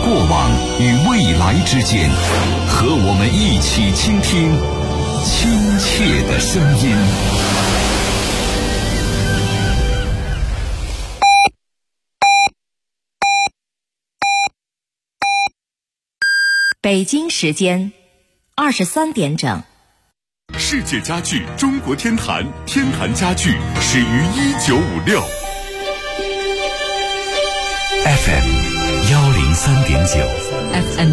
过往与未来之间，和我们一起倾听亲切的声音。 北京时间23点整。 世界家具中国天坛，天坛家具始于1956。 FM 103.9 FM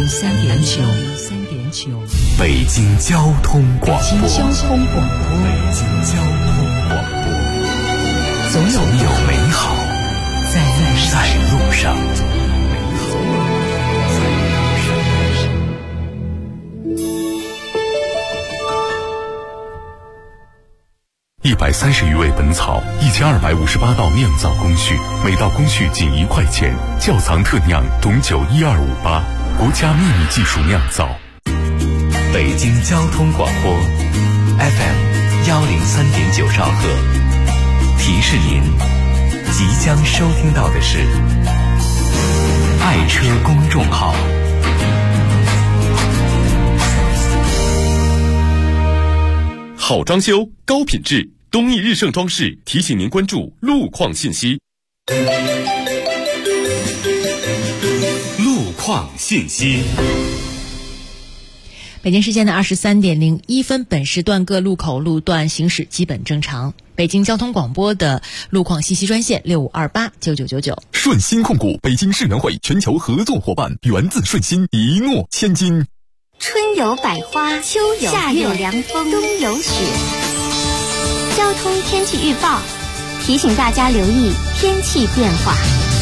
103.9 北京交通广播。 北京交通广播。 北京交通广播。总有美好在路上。130余味本草，1258道酿造工序，每道工序仅1块钱。窖藏特酿董酒12588，国家秘密技术酿造。北京交通广播 FM 103.9兆赫，提示您即将收听到的是爱车公众号。 好装修，高品质，东易日盛装饰提醒您关注路况信息。路况信息。 北京时间的23点01分，本时段各路口路段行驶基本正常。北京交通广播的路况信息专线65289999。 顺鑫控股，北京世能汇全球合作伙伴，源自顺鑫，一诺千金。 春有百花，秋有夏有凉风，冬有雪。交通天气预报提醒大家留意天气变化。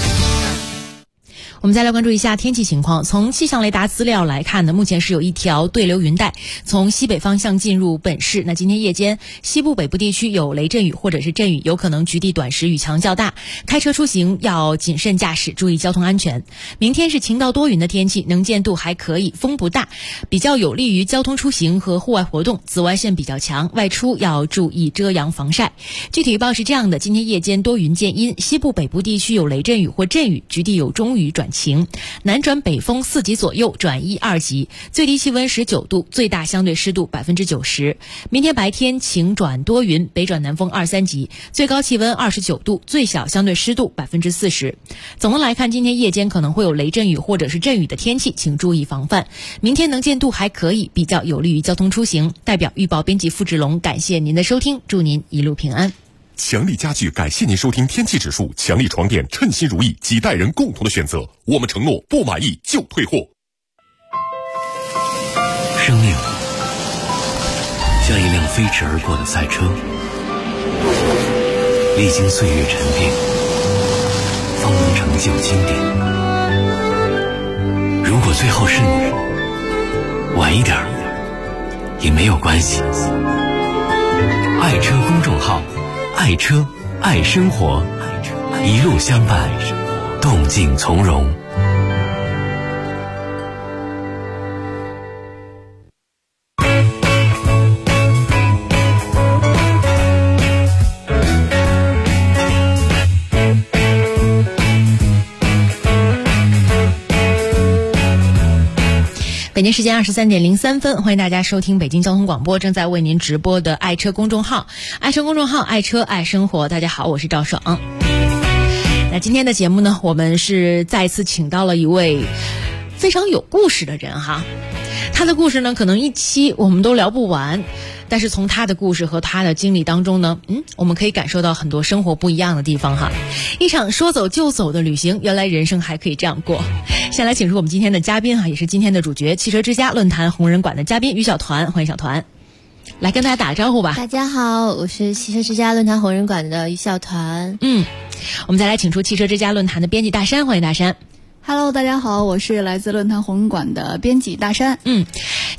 我们再来关注一下天气情况。从气象雷达资料来看呢，目前是有一条对流云带从西北方向进入本市。那今天夜间，西部北部地区有雷阵雨或者是阵雨，有可能局地短时雨强较大，开车出行要谨慎驾驶，注意交通安全。明天是晴到多云的天气，能见度还可以，风不大，比较有利于交通出行和户外活动，紫外线比较强，外出要注意遮阳防晒。具体预报是这样的：今天夜间多云见阴，西部北部地区有雷阵雨或阵雨，局地有中雨转晴，南转北风4级左右转1、2级，最低气温19度，最大相对湿度90%。明天白天晴转多云，北转南风2、3级，最高气温29度，最小相对湿度40%。总的来看，今天夜间可能会有雷阵雨或者是阵雨的天气，请注意防范。明天能见度还可以，比较有利于交通出行。代表预报编辑付志龙，感谢您的收听，祝您一路平安。 强力家具感谢您收听天气指数，强力床垫称心如意，几代人共同的选择。我们承诺不满意就退货。 生命像一辆飞驰而过的赛车，历经岁月沉淀，方能成就经典。如果最后是你，晚一点也没有关系。爱车公众号，爱车爱生活，一路相伴，动静从容。 北京时间23点03分，欢迎大家收听北京交通广播正在为您直播的爱车公众号，爱车公众号，爱车爱生活。大家好，我是赵爽。那今天的节目呢，我们是再次请到了一位非常有故事的人哈。他的故事呢，可能一期我们都聊不完，但是从他的故事和他的经历当中呢，我们可以感受到很多生活不一样的地方哈。一场说走就走的旅行，原来人生还可以这样过。先来请出我们今天的嘉宾哈，也是今天的主角，汽车之家论坛红人馆的嘉宾于小团，欢迎小团，来跟大家打个招呼吧。 大家好，我是汽车之家论坛红人馆的于小团。 我们再来请出汽车之家论坛的编辑大山，欢迎大山。 Hello， 大家好，我是来自论坛红人馆的编辑大山。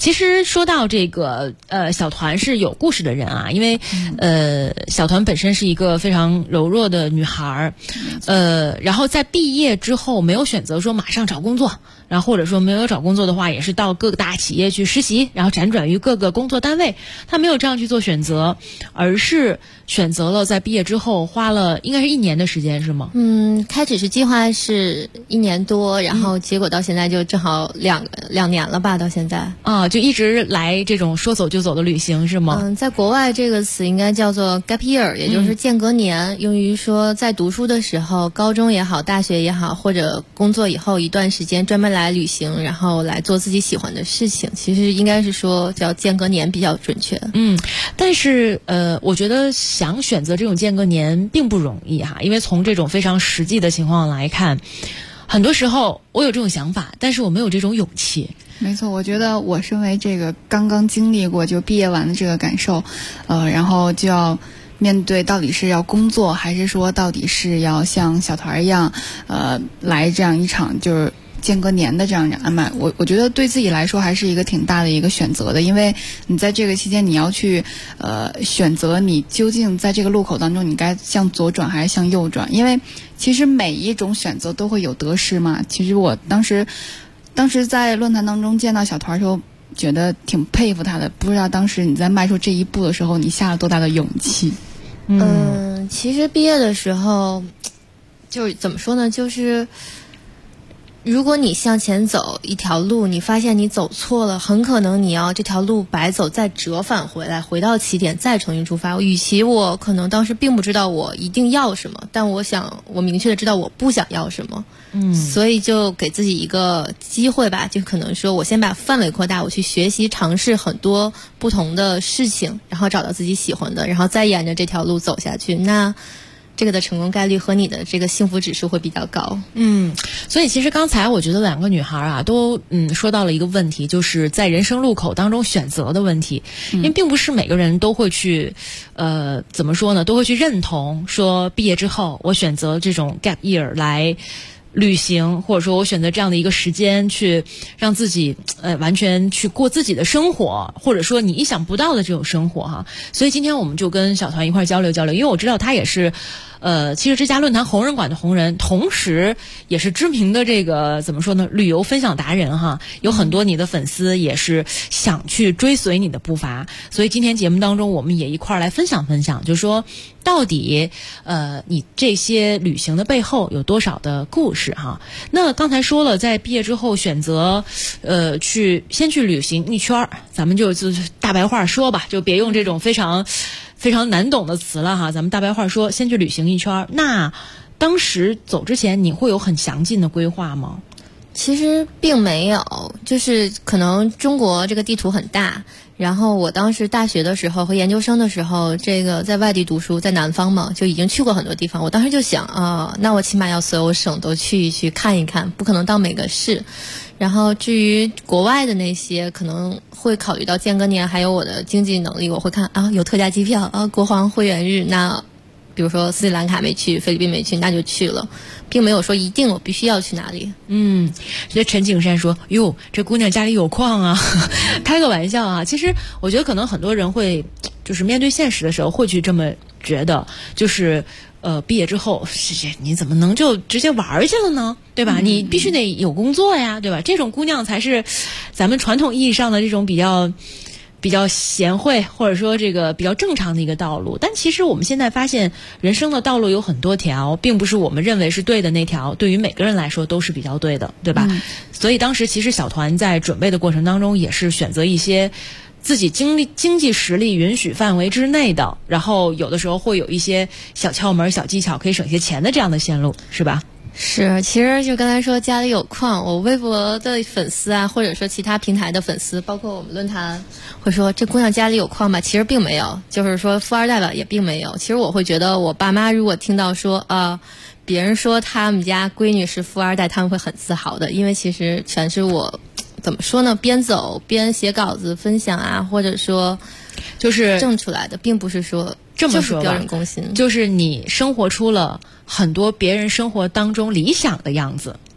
其实说到这个小团是有故事的人啊，因为小团本身是一个非常柔弱的女孩，然后在毕业之后没有选择说马上找工作，然后或者说没有找工作的话，也是到各大企业去实习，然后辗转于各个工作单位。她没有这样去做选择，而是选择了在毕业之后花了应该是1年的时间，是吗？ 开始是计划是1年多，然后结果到现在就正好两年了吧，到现在啊，就一直来这种说走就走的旅行是吗？ 在国外这个词应该叫做 gap year， 也就是间隔年，用于说在读书的时候，高中也好，大学也好，或者工作以后一段时间专门来旅行，然后来做自己喜欢的事情，其实应该是说叫间隔年比较准确。 但是我觉得想选择这种间隔年并不容易哈，因为从这种非常实际的情况来看，很多时候我有这种想法，但是我没有这种勇气。 没错，我觉得我身为这个刚刚经历过就毕业完的这个感受，然后就要面对到底是要工作，还是说到底是要像小团一样，来这样一场就是间隔年的这样安排，我觉得对自己来说还是一个挺大的一个选择的，因为你在这个期间你要去选择你究竟在这个路口当中你该向左转还是向右转，因为其实每一种选择都会有得失嘛。其实我当时在论坛当中见到小团的时候，觉得挺佩服他的，不知道当时你在迈出这一步的时候你下了多大的勇气。 其实毕业的时候就是怎么说呢，就是如果你向前走一条路，你发现你走错了，很可能你要这条路白走，再折返回来，回到起点，再重新出发。与其我可能当时并不知道我一定要什么，但我明确的知道我不想要什么，所以就给自己一个机会吧，就可能说我先把范围扩大，我去学习尝试很多不同的事情，然后找到自己喜欢的，然后再沿着这条路走下去。那这个的成功概率和你的这个幸福指数会比较高。 所以其实刚才我觉得2个女孩啊都说到了一个问题，就是在人生路口当中选择的问题。因为并不是每个人都会去怎么说呢，都会去认同说毕业之后我选择这种 gap year 来旅行，或者说我选择这样的一个时间去让自己完全去过自己的生活，或者说你意想不到的这种生活哈。所以今天我们就跟小团一块交流交流，因为我知道他也是汽车之家论坛红人馆的红人，同时也是知名的这个怎么说呢，旅游分享达人哈。有很多你的粉丝也是想去追随你的步伐，所以今天节目当中我们也一块来分享分享，就是说到底你这些旅行的背后有多少的故事哈。那刚才说了，在毕业之后选择先去旅行一圈，咱们就大白话说吧，就别用这种非常难懂的词了哈，咱们大白话说，先去旅行一圈。那当时走之前你会有很详尽的规划吗？ 其实并没有，就是可能中国这个地图很大，然后我当时大学的时候和研究生的时候，这个在外地读书，在南方嘛，就已经去过很多地方。我当时就想那我起码要所有省都去一去看一看，不可能到每个市。然后至于国外的那些，可能会考虑到间隔年还有我的经济能力，我会看有特价机票国航会员日，那比如说斯里兰卡没去，菲律宾没去，那就去了，并没有说一定我必须要去哪里。 这陈景山说哟，这姑娘家里有矿啊开个玩笑啊。其实我觉得可能很多人会就是面对现实的时候会去这么觉得，就是毕业之后你怎么能就直接玩去了呢，对吧？你必须得有工作呀，对吧？这种姑娘才是咱们传统意义上的这种比较贤惠，或者说这个比较正常的一个道路。但其实我们现在发现人生的道路有很多条，并不是我们认为是对的那条对于每个人来说都是比较对的，对吧？所以当时其实小团在准备的过程当中也是选择一些自己经济实力允许范围之内的，然后有的时候会有一些小窍门小技巧可以省些钱的这样的线路，是吧？ 是，其实就刚才说家里有矿，我微博的粉丝啊，或者说其他平台的粉丝，包括我们论坛会说这姑娘家里有矿吧，其实并没有，就是说富二代吧也并没有。其实我会觉得我爸妈如果听到说别人说他们家闺女是富二代，他们会很自豪的，因为其实全是我怎么说呢，边走边写稿子分享啊，或者说就是挣出来的，并不是说这么说吧， 就是标准工薪， 就是你生活出了很多别人生活当中理想的样子。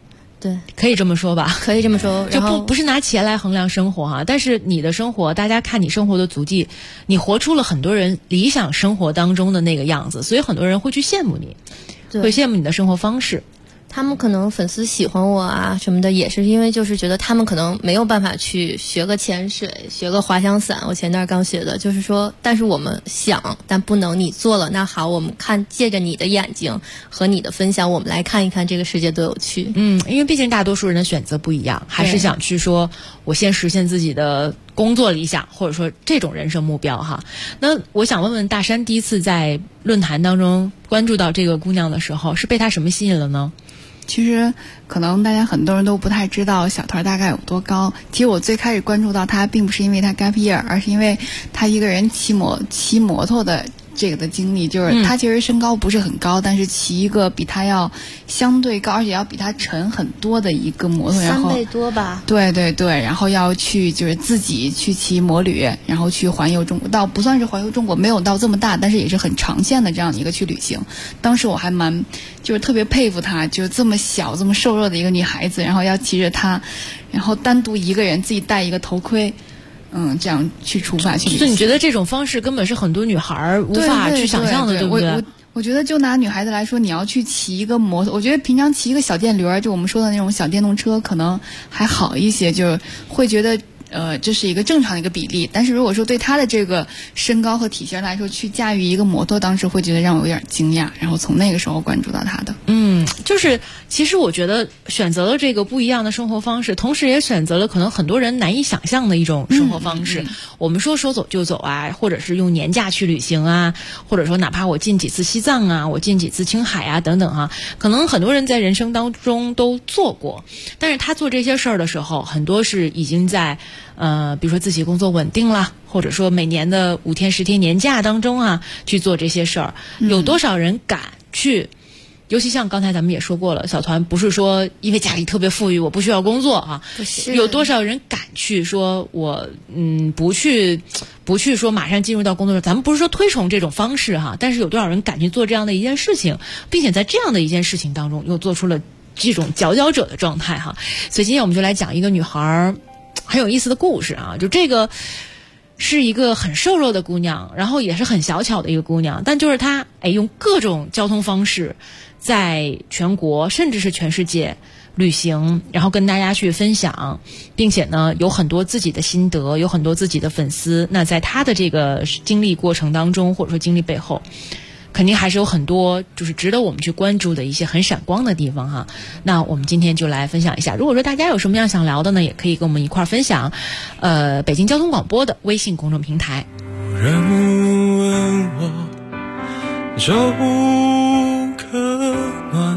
对， 可以这么说吧？ 可以这么说， 就不是拿钱来衡量生活哈，但是你的生活，大家看你生活的足迹，你活出了很多人理想生活当中的那个样子，所以很多人会去羡慕你，会羡慕你的生活方式。 他们可能粉丝喜欢我啊什么的，也是因为就是觉得他们可能没有办法去学个潜水，学个滑翔伞。我前段刚学的，就是说，但是我们想，但不能。你做了，那好，我们看，借着你的眼睛和你的分享，我们来看一看这个世界多有趣。 因为毕竟大多数人的选择不一样，还是想去说，我先实现自己的工作理想，或者说这种人生目标哈。那我想问问大山，第一次在论坛当中关注到这个姑娘的时候，是被她什么吸引了呢？ 其实可能大家很多人都不太知道小团大概有多高。其实我最开始关注到他并不是因为他 gap year， 而是因为他一个人骑摩托的这个的经历。就是他其实身高不是很高，但是骑一个比他要相对高，而且要比他沉很多的一个摩托，然后 3倍多吧。 对对对，然后要去就是自己去骑摩旅，然后去环游中国，倒不算是环游中国，没有到这么大，但是也是很长线的这样的一个去旅行。当时我还就是特别佩服她，就这么小这么瘦弱的一个女孩子，然后要骑着她，然后单独一个人自己戴一个头盔，这样去出发去旅行。 所以你觉得这种方式根本是很多女孩无法去想象的， 对不对？ 我觉得就拿女孩子来说，你要去骑一个摩托，我觉得平常骑一个小电驴，就我们说的那种小电动车可能还好一些，就会觉得这是一个正常的一个比例。但是如果说对他的这个身高和体型来说，去驾驭一个摩托，当时会觉得让我有点惊讶，然后从那个时候关注到他的。 就是其实我觉得选择了这个不一样的生活方式，同时也选择了可能很多人难以想象的一种生活方式。我们说走就走啊，或者是用年假去旅行啊，或者说哪怕我进几次西藏啊，我进几次青海啊等等啊，可能很多人在人生当中都做过。但是他做这些事儿的时候，很多是已经在比如说自己工作稳定了，或者说每年的5天10天年假当中啊去做这些事儿。有多少人敢去？尤其像刚才咱们也说过了，小团不是说因为家里特别富裕我不需要工作啊，有多少人敢去说我不去说马上进入到工作，咱们不是说推崇这种方式哈，但是有多少人敢去做这样的一件事情，并且在这样的一件事情当中又做出了这种佼佼者的状态哈。所以今天我们就来讲一个女孩很有意思的故事啊，就这个是一个很瘦弱的姑娘，然后也是很小巧的一个姑娘，但就是她用各种交通方式在全国甚至是全世界旅行，然后跟大家去分享，并且呢有很多自己的心得，有很多自己的粉丝。那在她的这个经历过程当中，或者说经历背后，肯定还是有很多就是值得我们去关注的一些很闪光的地方哈。那我们今天就来分享一下，如果说大家有什么样想聊的呢，也可以跟我们一块儿分享北京交通广播的微信公众平台。 有人问我粥可暖，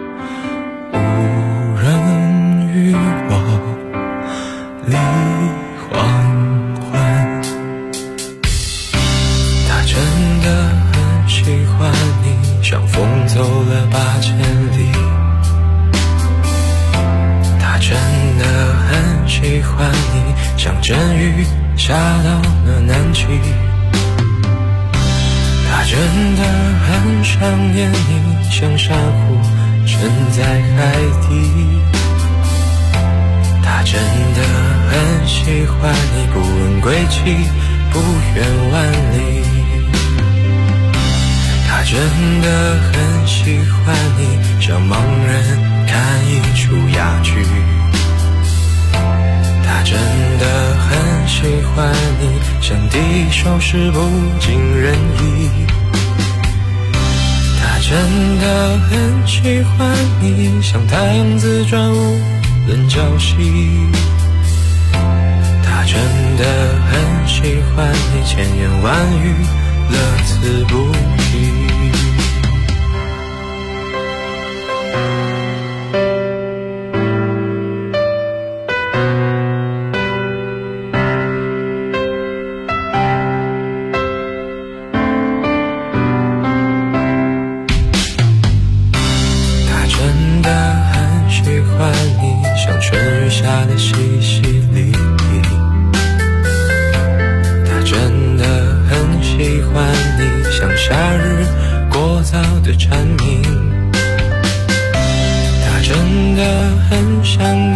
无人与我立黄昏。他真的很喜欢你，像风走了8000里。他真的很喜欢你，像阵雨下到了南极。他真的很想念你，像珊瑚沉在海底。他真的很喜欢你，不问归期，不远万里。他真的很喜欢你，像盲人看一出哑剧。他真的很喜欢你，像敌手时不尽人意。他真的很喜欢你，像太阳自转无人交息。他真的很喜欢你，千言万语乐此不疲。夏日过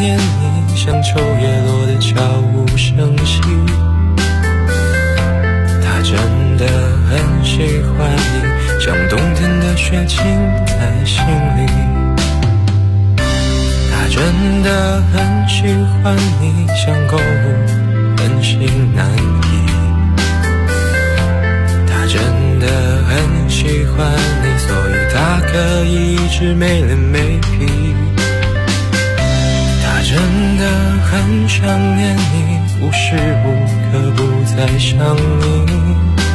念你，像秋叶落的悄无声息。他真的很喜欢你，像冬天的雪浸在心里。他真的很喜欢你，像购物很心难移。他真的很喜欢你，所以他可以一直没脸没皮。他真的很想念你，无时无刻不在想你。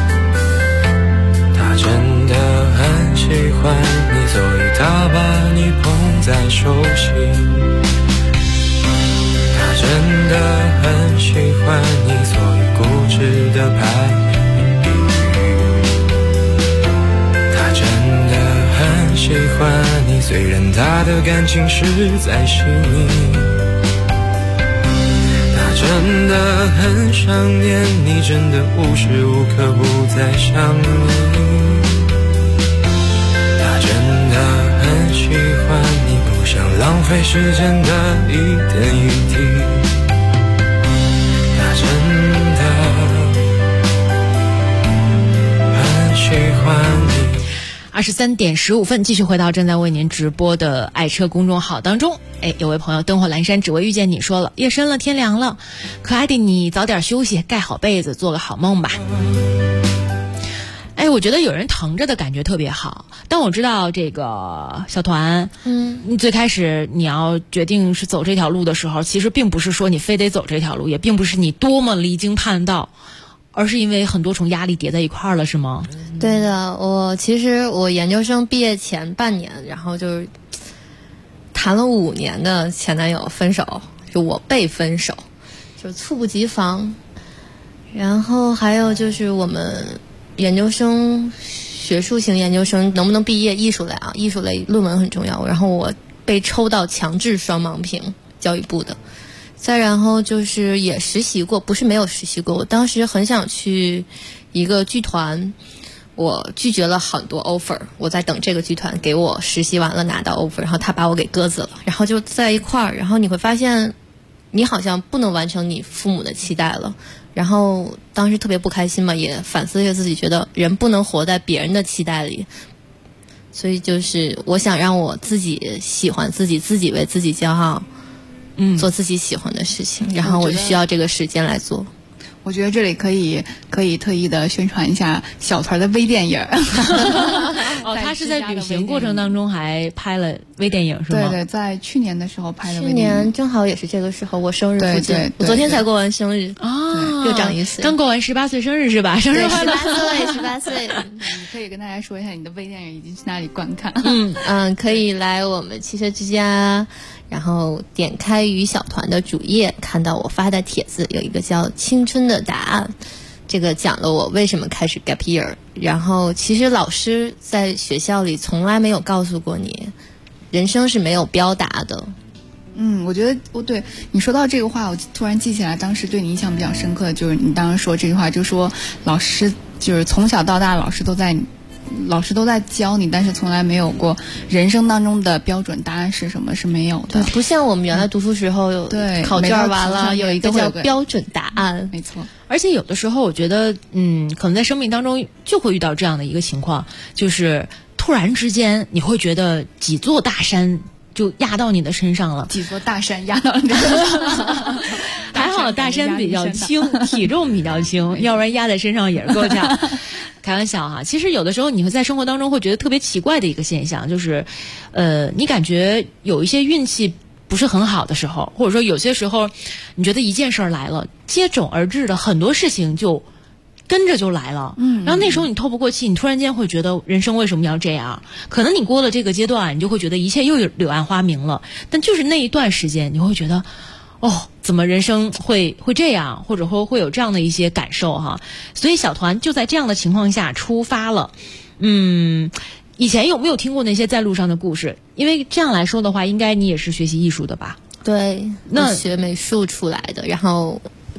他真的很喜欢你，所以他把你捧在手心。他真的很喜欢你，所以固执的拍你比喻。他真的很喜欢你，虽然他的感情实在细腻。他真的很想念你，真的无时无刻不在想你。他真的很喜欢你，不想浪费时间的一点一滴。他真的很喜欢你。 23点15分，继续回到正在为您直播的爱车公众号当中。有位朋友灯火阑珊只为遇见你说了，夜深了，天凉了，可爱的你早点休息，盖好被子，做个好梦吧。我觉得有人疼着的感觉特别好。但我知道这个小团，你最开始你要决定是走这条路的时候，其实并不是说你非得走这条路，也并不是你多么离经叛道，而是因为很多重压力叠在一块儿了，是吗？ 对的，其实我研究生毕业前半年，然后就是谈了5年的前男友分手，就我被分手，就猝不及防。然后还有就是我们研究生学术型研究生能不能毕业，艺术类啊，艺术类论文很重要。然后我被抽到强制双盲评，教育部的。再然后就是也实习过，不是没有实习过，我当时很想去一个剧团，我拒绝了很多 offer， 我在等这个剧团给我实习完了拿到 offer， 然后他把我给鸽子了，然后就在一块儿，然后你会发现你好像不能完成你父母的期待了，然后当时特别不开心嘛，也反思着自己，觉得人不能活在别人的期待里，所以就是我想让我自己喜欢自己，自己为自己骄傲，做自己喜欢的事情，然后我就需要这个时间来做。 我觉得这里可以特意的宣传一下小团的微电影。 他是在旅行过程当中还拍了微电影是吗？ 对对，在去年的时候拍的微电影。 去年正好也是这个时候，我生日附近，我昨天才过完生日又长1岁， 刚过完18岁生日是吧？生日快乐 ！18岁。 你可以跟大家说一下你的微电影已经去哪里观看？ 可以来我们汽车之家。然后点开于小团的主页，看到我发的帖子，有一个叫青春的答案，这个讲了我为什么开始 gap year。然后其实老师在学校里从来没有告诉过你，人生是没有标答的。 我觉得对你说到这个话，我突然记起来，当时对你印象比较深刻的就是你当时说这句话，就说老师就是从小到大老师都在教你，但是从来没有过人生当中的标准答案是什么，是没有的。 对，不像我们原来读书时候，对，考卷完了有一个叫标准答案。 没错。 而且有的时候我觉得，可能在生命当中就会遇到这样的一个情况，就是突然之间你会觉得几座大山就压到你的身上了， 几座大山压到你的身上。 还好大山比较轻，体重比较轻，要不然压在身上也是够呛。开玩笑哈，其实有的时候你会在生活当中会觉得特别奇怪的一个现象，就是，你感觉有一些运气不是很好的时候，或者说有些时候，你觉得一件事儿来了，接踵而至的很多事情就跟着就来了，然后那时候你透不过气，你突然间会觉得人生为什么要这样？可能你过了这个阶段，你就会觉得一切又柳暗花明了，但就是那一段时间，你会觉得，怎么人生会这样，或者说会有这样的一些感受哈？所以小团就在这样的情况下出发了。以前有没有听过那些在路上的故事？因为这样来说的话，应该你也是学习艺术的吧？ 对，那学美术出来的，然后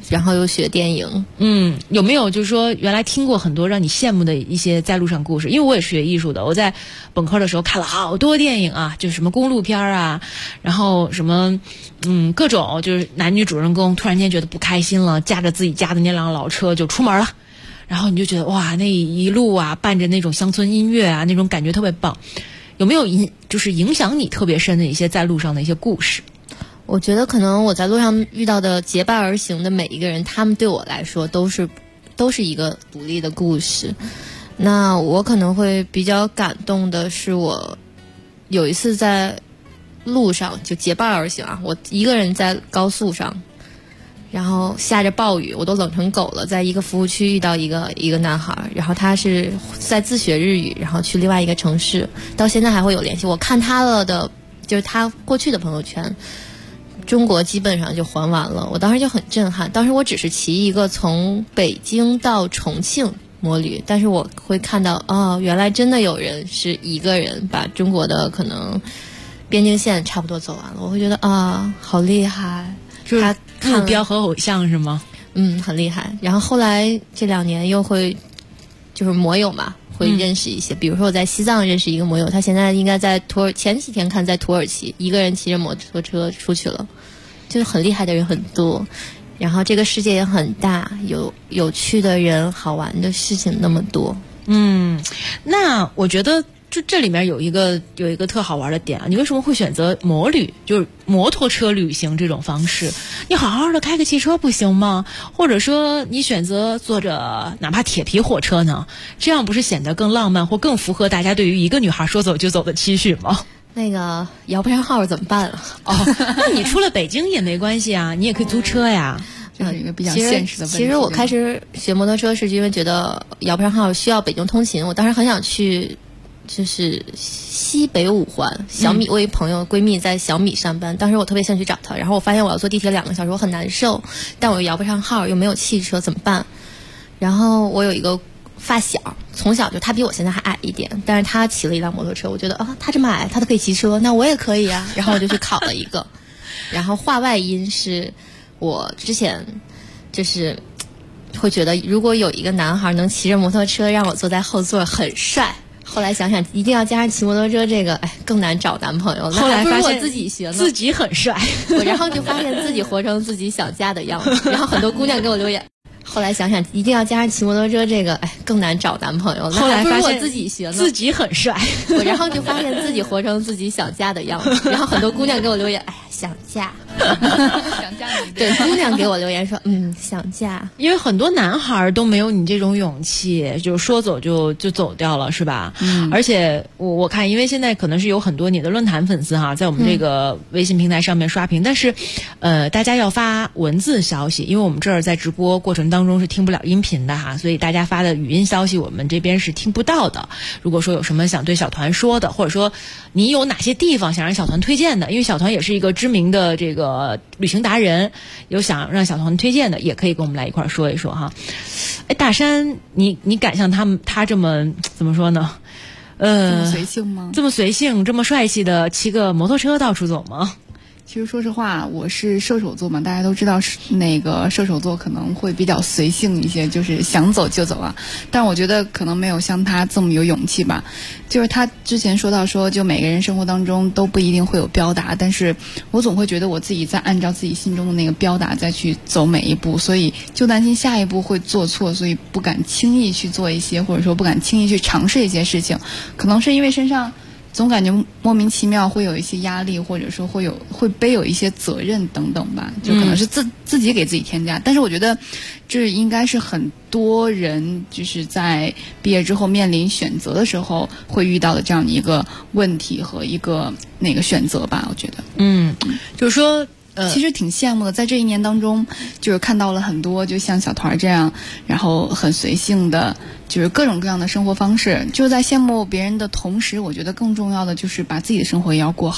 然后又学电影。 有没有就是说原来听过很多让你羡慕的一些在路上故事？因为我也是学艺术的，我在本科的时候看了好多电影啊，就是什么公路片啊，然后什么各种就是男女主人公突然间觉得不开心了，驾着自己家的那辆老车就出门了，然后你就觉得哇，那一路啊伴着那种乡村音乐啊，那种感觉特别棒。有没有就是影响你特别深的一些在路上的一些故事？ 我觉得可能我在路上遇到的结伴而行的每一个人，他们对我来说都是一个独立的故事。那我可能会比较感动的是，我有一次在路上就结伴而行啊，我一个人在高速上，然后下着暴雨，我都冷成狗了，在一个服务区遇到一个男孩，然后他是在自学日语，然后去另外一个城市，到现在还会有联系。我看他了的就是他过去的朋友圈，中国基本上就还完了，我当时就很震撼。当时我只是骑一个从北京到重庆摩旅，但是我会看到原来真的有人是一个人把中国的可能边境线差不多走完了，我会觉得好厉害。 他目标和偶像是吗？ 很厉害。然后后来这2年又会就是摩友嘛，会认识一些，比如说我在西藏认识一个摩友，他现在应该在前几天看在土耳其，一个人骑着摩托车出去了。就是很厉害的人很多，然后这个世界也很大，有趣的人，好玩的事情那么多。 那我觉得就这里面有一个特好玩的点啊，你为什么会选择摩旅，就是摩托车旅行这种方式？你好好的开个汽车不行吗？或者说你选择坐着哪怕铁皮火车呢？这样不是显得更浪漫或更符合大家对于一个女孩说走就走的期许吗？ 那个摇不上号怎么办啊？ 那你出了北京也没关系啊，你也可以租车呀。 这是一个比较现实的问题。 其实我开始学摩托车是因为觉得摇不上号需要北京通勤，我当时很想去就是西北五环小米，我有一朋友闺蜜在小米上班，当时我特别想去找她，然后我发现我要坐地铁2个小时，我很难受，但我又摇不上号，又没有汽车，怎么办？然后我有一个发小，从小就他比我现在还矮一点，但是他骑了一辆摩托车，我觉得他这么矮他都可以骑车，那我也可以啊，然后我就去考了一个。然后话外音是我之前就是会觉得如果有一个男孩能骑着摩托车让我坐在后座很帅，后来想想一定要加上骑摩托车这个更难找男朋友， 后来发现我自己学呢， 自己很帅， 然后就发现自己活成自己想嫁的样子，然后很多姑娘给我留言，后来想想一定要加上骑摩托车这个更难找男朋友， 后来发现我自己学呢， 自己很帅， 然后就发现自己活成自己想嫁的样子，然后很多姑娘给我留言，想嫁想嫁你， 对，姑娘给我留言说想嫁， 因为很多男孩都没有你这种勇气，就是说走就走掉了，是吧？而且我看，因为现在可能是有很多你的论坛粉丝哈，在我们这个微信平台上面刷屏，但是大家要发文字消息，因为我们这儿在直播过程当中是听不了音频的哈，所以大家发的语音消息我们这边是听不到的。如果说有什么想对小团说的，或者说你有哪些地方想让小团推荐的，因为小团也是一个知名的这个旅行达人，有想让小团推荐的，也可以跟我们来一块儿说一说哈。大山，你敢像他这么怎么说呢？ 这么随性吗？ 这么随性，这么帅气的骑个摩托车到处走吗？ 其实说实话，我是射手座嘛，大家都知道那个射手座可能会比较随性一些，就是想走就走啊。但我觉得可能没有像他这么有勇气吧。就是他之前说到说，就每个人生活当中都不一定会有标达，但是我总会觉得我自己在按照自己心中的那个标达再去走每一步，所以就担心下一步会做错，所以不敢轻易去做一些，或者说不敢轻易去尝试一些事情。可能是因为身上总感觉莫名其妙会有一些压力，或者说会背有一些责任等等吧，就可能是自己给自己添加。但是我觉得这应该是很多人就是在毕业之后面临选择的时候会遇到的这样的一个问题和一个那个选择吧，我觉得。 就是说其实挺羡慕的，在这1年当中，就是看到了很多就像小团这样，然后很随性的，就是各种各样的生活方式。就在羡慕别人的同时，我觉得更重要的就是把自己的生活也要过好。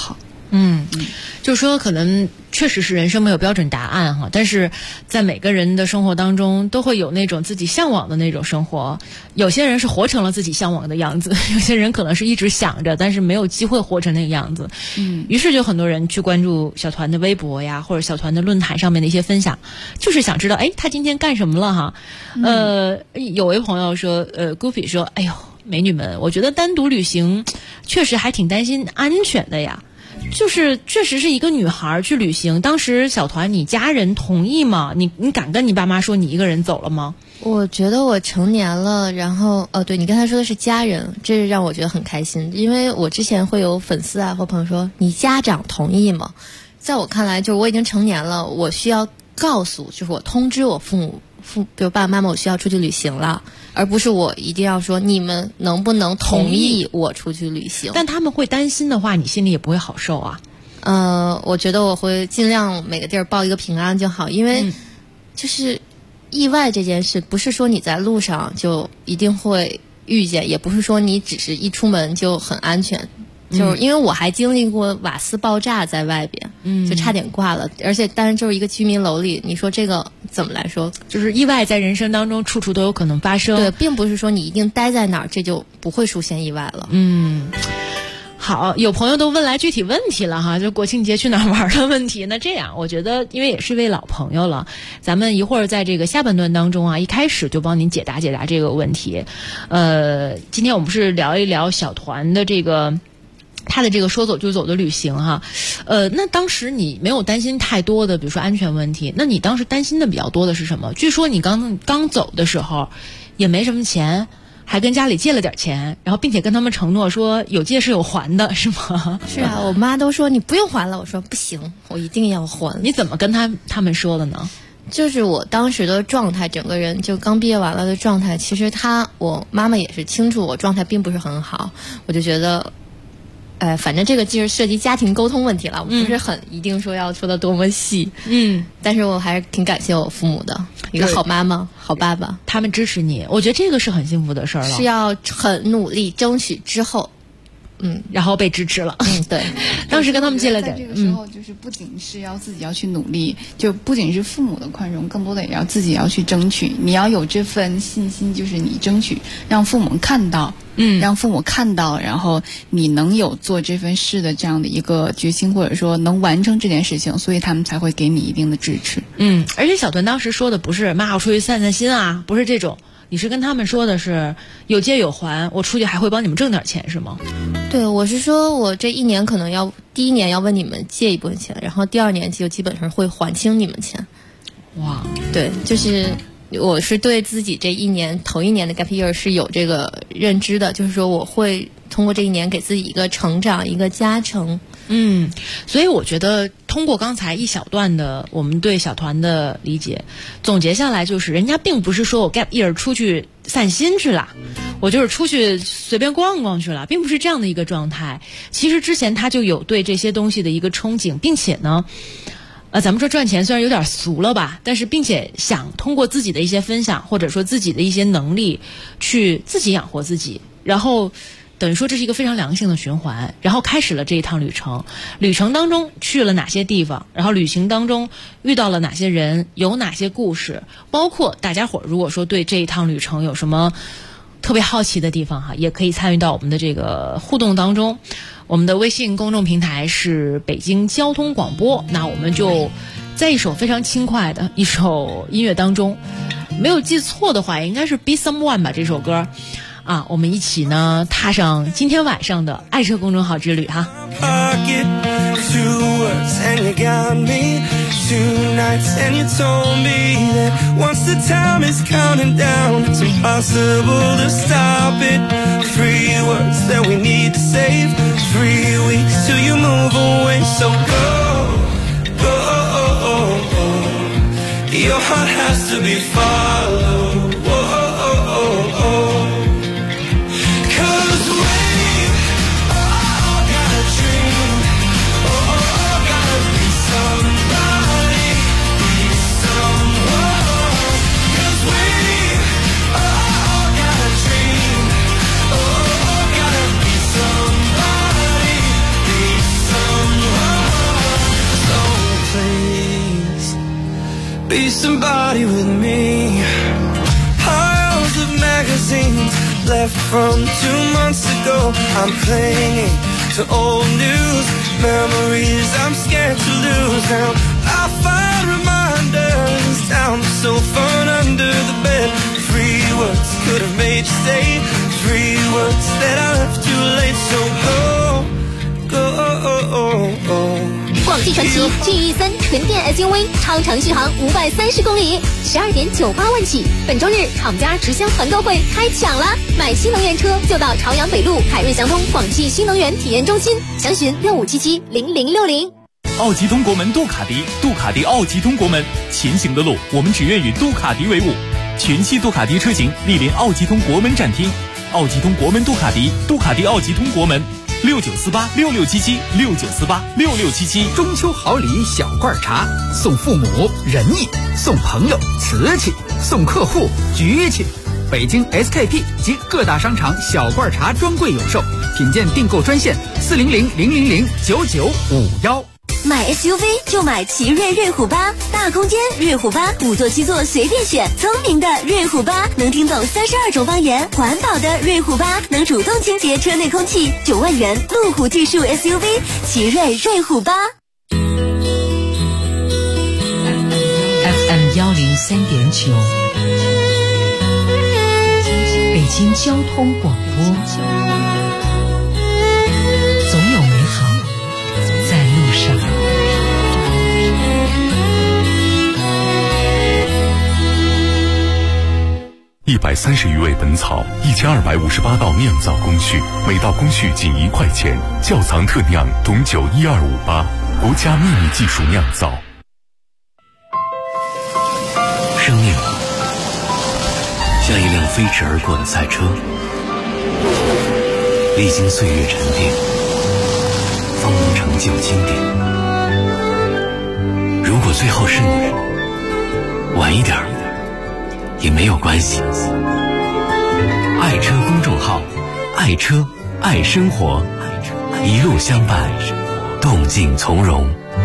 就是说可能确实是人生没有标准答案哈，但是在每个人的生活当中都会有那种自己向往的那种生活，有些人是活成了自己向往的样子，有些人可能是一直想着但是没有机会活成那个样子。于是就很多人去关注小团的微博呀，或者小团的论坛上面的一些分享，就是想知道他今天干什么了哈。有位朋友说Goofy 说哎呦美女们，我觉得单独旅行确实还挺担心安全的呀，就是确实是一个女孩去旅行，当时小团你家人同意吗？你敢跟你爸妈说你一个人走了吗？ 我觉得我成年了，然后对，你刚才说的是家人，这让我觉得很开心，因为我之前会有粉丝或朋友说你家长同意吗？在我看来，就是我已经成年了，我需要告诉，就是我通知我父母，比如爸爸妈妈，我需要出去旅行了，而不是我一定要说你们能不能同意我出去旅行。 但他们会担心的话，你心里也不会好受啊。 我觉得我会尽量每个地儿报一个平安就好，因为就是意外这件事，不是说你在路上就一定会遇见，也不是说你只是一出门就很安全。就是因为我还经历过瓦斯爆炸在外边，就差点挂了，而且但是就是一个居民楼里，你说这个怎么来说？ 就是意外在人生当中处处都有可能发生。 对，并不是说你一定待在哪儿，这就不会出现意外了。 好，有朋友都问来具体问题了哈，就国庆节去哪儿玩的问题。那这样，我觉得因为也是位老朋友了，咱们一会儿在这个下半段当中一开始就帮您解答这个问题。今天我们不是聊一聊小团的他的这个说走就走的旅行哈，那当时你没有担心太多的，比如说安全问题，那你当时担心的比较多的是什么？据说你刚走的时候也没什么钱，还跟家里借了点钱，然后并且跟他们承诺说有借是有还的，是吗？ 是啊，我妈都说你不用还了，我说不行，我一定要还。 你怎么跟他们说的呢？ 就是我当时的状态，整个人就刚毕业完了的状态，其实我妈妈也是清楚我状态并不是很好，我就觉得反正这个就是涉及家庭沟通问题了，我不是很一定说要说的多么细，但是我还是挺感谢我父母的，一个好妈妈、好爸爸， 他们支持你，我觉得这个是很幸福的事儿了， 是要很努力争取之后， 然后被支持了， 对， 当时跟他们借了点， 在这个时候就是不仅是要自己要去努力，就不仅是父母的宽容，更多的也要自己要去争取，你要有这份信心，就是你争取让父母看到。让父母看到，然后你能有做这份事的这样的一个决心，或者说能完成这件事情，所以他们才会给你一定的支持。 而且小团当时说的不是妈我出去散散心啊，不是这种，你是跟他们说的是有借有还，我出去还会帮你们挣点钱是吗？ 对，我是说我这一年可能第一年要问你们借一部分钱，然后第二年就基本上会还清你们钱。 哇， 对，就是我是对自己这头一年的 gap year 是有这个认知的，就是说我会通过这一年给自己一个成长，一个加成。 所以我觉得通过刚才一小段的我们对小团的理解，总结下来就是人家并不是说我 gap year 出去散心去了，我就是出去随便逛逛去了，并不是这样的一个状态。其实之前他就有对这些东西的一个憧憬，并且呢咱们说赚钱虽然有点俗了吧，但是并且想通过自己的一些分享，或者说自己的一些能力去自己养活自己，然后等于说这是一个非常良性的循环，然后开始了这一趟旅程。旅程当中去了哪些地方，然后旅行当中遇到了哪些人，有哪些故事，包括大家伙如果说对这一趟旅程有什么特别好奇的地方也可以参与到我们的这个互动当中。我们的微信公众平台是北京交通广播，那我们就在一首非常轻快的一首音乐当中，没有记错的话应该是 Be Someone 吧，这首歌我们一起呢踏上今天晚上的爱车公众号之旅哈。 Two nights and you told me that once the time is counting down, it's impossible to stop it. 3 words that we need to save, 3 weeks till you move away. So go, go, your heart has to be followed. Someone be somebody with me. Piles of magazines left from 2 months ago. I'm clinging to old news, memories I'm scared to lose. Now I find reminders down the sofa and under the bed. 3 words could have made you stay, 3 words that I left too late. So go. 广汽传祺 GE3 纯电 SUV 超长续航530公里，12.98万起。本周日厂家直销团购会开抢了，买新能源车就到朝阳北路海润祥通广汽新能源体验中心，详询65770060。 奥吉通国门杜卡迪，杜卡迪奥吉通国门，前行的路我们只愿与杜卡迪为伍。全系杜卡迪车型莅临奥吉通国门展厅，奥吉通国门杜卡迪，杜卡迪奥吉通国门，69486677，69486677。 中秋好礼小罐茶，送父母仁义，送朋友瓷器，送客户局气。北京 SKP 及各大商场小罐茶专柜有售，品鉴订购专线40000009951。 买 SUV 就买奇瑞瑞虎8，大空间瑞虎8，5座7座随便选，聪明的瑞虎8能听懂32种方言，环保的瑞虎8能主动清洁车内空气，9万元路虎技术 SUV 奇瑞瑞虎8。 FM 103.9，北京交通广播，总有美好在路上。 130余味本草，1258道酿造工序，每道工序仅1块钱。窖藏特酿董酒12588，国家秘密技术酿造。 生命像一辆飞驰而过的赛车，历经岁月沉淀，方能成就经典。如果最后是你，晚一点也没有关系。爱车公众号，爱车爱生活，一路相伴，动静从容。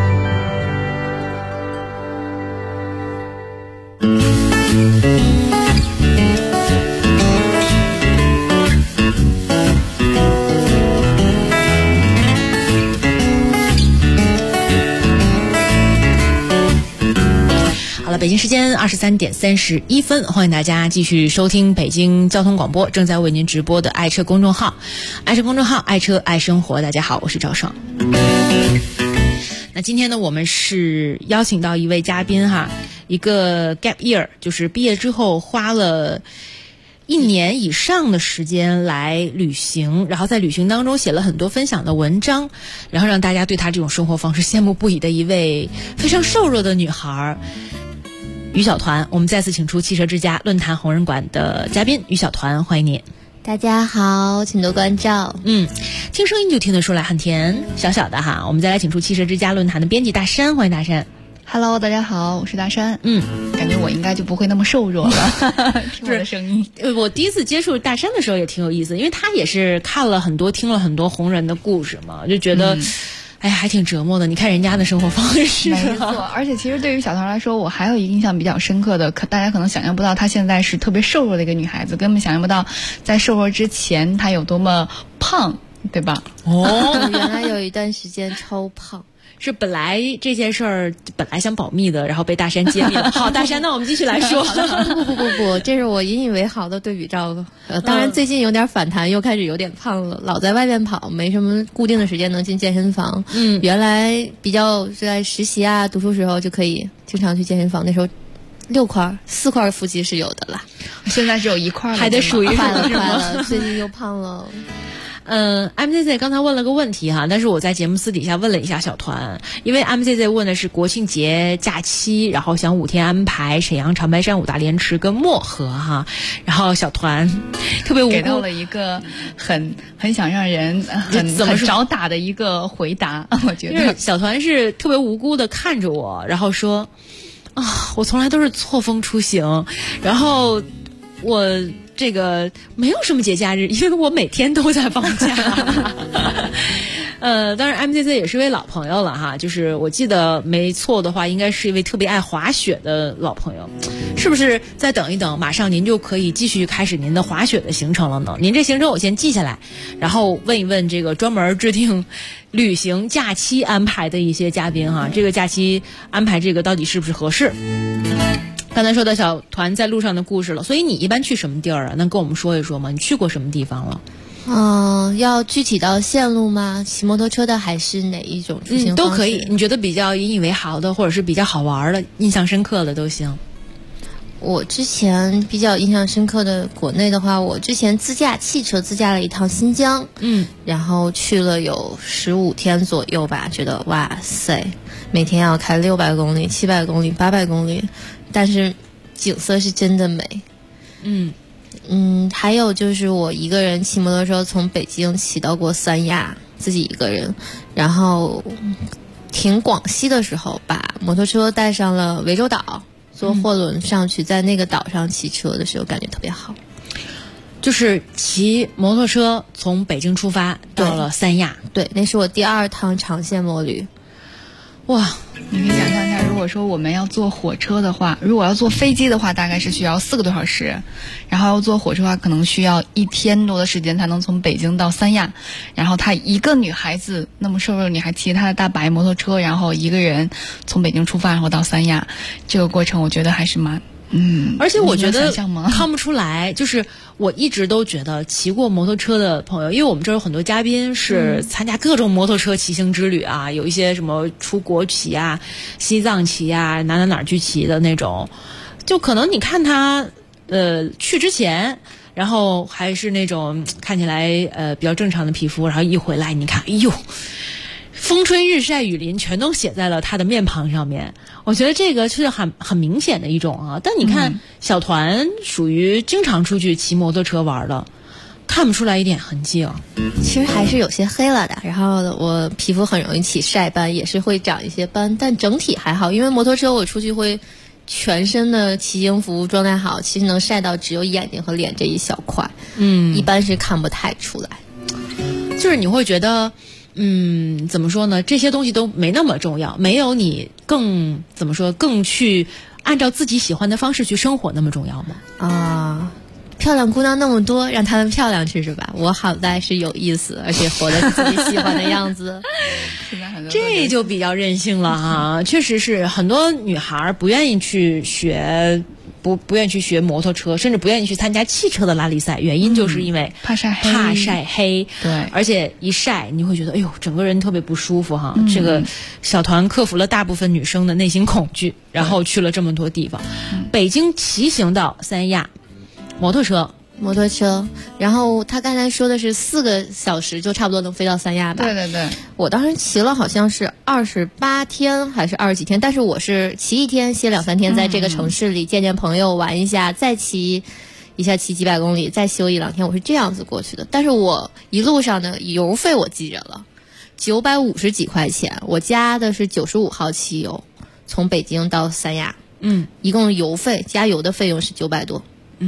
北京时间23点31分，欢迎大家继续收听北京交通广播正在为您直播的爱车公众号，爱车公众号，爱车爱生活。大家好，我是赵爽。那今天呢，我们是邀请到一位嘉宾哈，一个 gap year， 就是毕业之后花了1年以上的时间来旅行，然后在旅行当中写了很多分享的文章，然后让大家对她这种生活方式羡慕不已的一位非常瘦弱的女孩于小团。我们再次请出汽车之家论坛红人馆的嘉宾于小团，欢迎你。 大家好，请多关照。 听声音就听得出来很甜，小小的哈。我们再来请出汽车之家论坛的编辑大山，欢迎大山。 Hello， 大家好，我是大山。感觉我应该就不会那么瘦弱了。听我的声音。 我第一次接触大山的时候也挺有意思，因为他也是看了很多、听了很多红人的故事嘛，就觉得。哎呀，还挺折磨的。你看人家的生活方式， 没错。而且其实对于小团来说，我还有一个印象比较深刻的，大家可能想象不到，她现在是特别瘦弱的一个女孩子，根本想象不到在瘦弱之前她有多么胖，对吧？ 原来有一段时间超胖。 是本来这件事儿本来想保密的，然后被大山揭秘了。好，大山，那我们继续来说。 不，这是我引以为豪的对比照。当然最近有点反弹，又开始有点胖了。老在外面跑，没什么固定的时间能进健身房。原来比较在实习啊、读书时候就可以经常去健身房，那时候4块腹肌是有的啦。 现在只有1块了， 还得数一数， 快了，最近又胖了。 MZZ 刚才问了个问题哈，但是我在节目私底下问了一下小团，因为 MZZ 问的是国庆节假期，然后想5天安排沈阳、长白山、五大连池跟漠河哈，然后小团特别无辜给到了一个很想让人很找打的一个回答，我觉得小团是特别无辜的看着我，然后说我从来都是错峰出行，然后我这个没有什么节假日，因为我每天都在放假。 当然 MCC 也是一位老朋友了哈，就是我记得没错的话，应该是一位特别爱滑雪的老朋友。是不是再等一等，马上您就可以继续开始您的滑雪的行程了呢？您这行程我先记下来，然后问一问这个专门制定旅行假期安排的一些嘉宾哈，这个假期安排这个到底是不是合适？刚才说到小团在路上的故事了，所以你一般去什么地儿啊？能跟我们说一说吗？你去过什么地方了？ 要具体到线路吗？骑摩托车的还是哪一种出行方式？ 都可以，你觉得比较引以为豪的，或者是比较好玩的、印象深刻的都行。 我之前比较印象深刻的国内的话，我之前汽车自驾了一趟新疆，然后去了有15天左右吧，觉得哇塞，每天要开600公里、700公里、800公里，但是景色是真的美。还有就是我一个人骑摩托车从北京骑到过三亚，自己一个人，然后停广西的时候把摩托车带上了涠洲岛，坐货轮上去，在那个岛上骑车的时候感觉特别好。 就是骑摩托车从北京出发到了三亚。 对，那是我第2趟长线摩旅。 哇， 你可以想象一下，如果说我们要坐火车的话，如果要坐飞机的话，大概是需要4个多小时，然后要坐火车的话，可能需要1天多的时间才能从北京到三亚。然后她一个女孩子，那么瘦弱的女孩骑她的大白摩托车，然后一个人从北京出发，然后到三亚，这个过程我觉得还是蛮而且我觉得看不出来，就是我一直都觉得骑过摩托车的朋友，因为我们这儿有很多嘉宾是参加各种摩托车骑行之旅啊，有一些什么出国骑啊、西藏骑啊、哪儿去骑的那种，就可能你看他去之前，然后还是那种看起来比较正常的皮肤，然后一回来你看，哎呦，风吹日晒雨淋全都写在了他的面庞上面，我觉得这个是很明显的一种啊。但你看小团属于经常出去骑摩托车玩的，看不出来一点痕迹啊。 其实还是有些黑了的，然后我皮肤很容易起晒斑，也是会长一些斑，但整体还好，因为摩托车我出去会全身的骑行服装戴好，其实能晒到只有眼睛和脸这一小块，一般是看不太出来。 就是你会觉得怎么说呢？这些东西都没那么重要，没有你更去按照自己喜欢的方式去生活那么重要吗？ 漂亮姑娘那么多，让她们漂亮去是吧？我好歹是有意思，而且活得是自己喜欢的样子。 这就比较任性了哈。确实是很多女孩不愿意去学。不愿意去学摩托车，甚至不愿意去参加汽车的拉力赛，原因就是因为怕晒黑。对，而且一晒你会觉得哎呦，整个人特别不舒服哈。这个小团克服了大部分女生的内心恐惧，然后去了这么多地方。北京骑行到三亚，摩托车， 然后他刚才说的是4个小时就差不多能飞到三亚吧？ 对， 我当时骑了好像是28天还是20几天，但是我是骑1天歇2-3天，在这个城市里见见朋友玩一下，再骑一下骑几百公里，再休1-2天，我是这样子过去的。但是我一路上的油费我记着了，950几块钱，我加的是95号汽油，从北京到三亚，一共油费加油的费用是900多，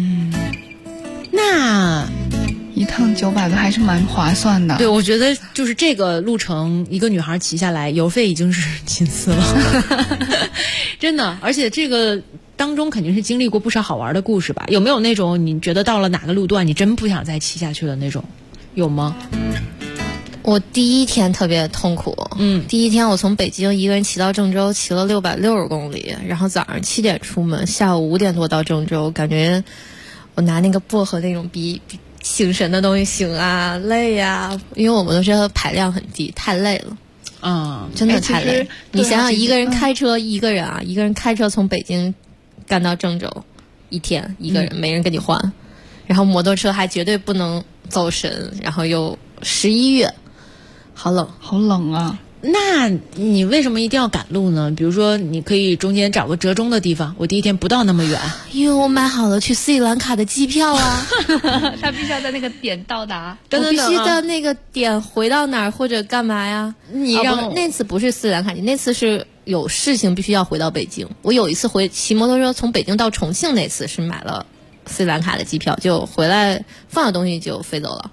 那一趟900多还是蛮划算的。 对，我觉得就是这个路程，一个女孩骑下来，油费已经是仅次了，真的。而且这个当中肯定是经历过不少好玩的故事吧？有没有那种你觉得到了哪个路段你真不想再骑下去的那种？有吗？ 我第1天特别痛苦，第1天我从北京一个人骑到郑州，骑了660公里，然后早上7点出门，下午5点多到郑州，感觉我拿那个薄荷那种比醒神的东西醒啊，累啊，因为我摩托车排量很低，太累了，真的太累。你想想，一个人开车，一个人开车从北京干到郑州，1天一个人，没人跟你换，然后摩托车还绝对不能走神，然后又11月，好冷啊。 那你为什么一定要赶路呢？比如说你可以中间找个折中的地方，我第1天不到那么远， 因为我买好了去斯里兰卡的机票啊。 他必须要在那个点到达， 我必须在那个点回到哪儿或者干嘛呀？ 你让那次不是斯里兰卡，你那次是有事情必须要回到北京。我有一次骑摩托车从北京到重庆，那次是买了斯里兰卡的机票，就回来放了东西就飞走了。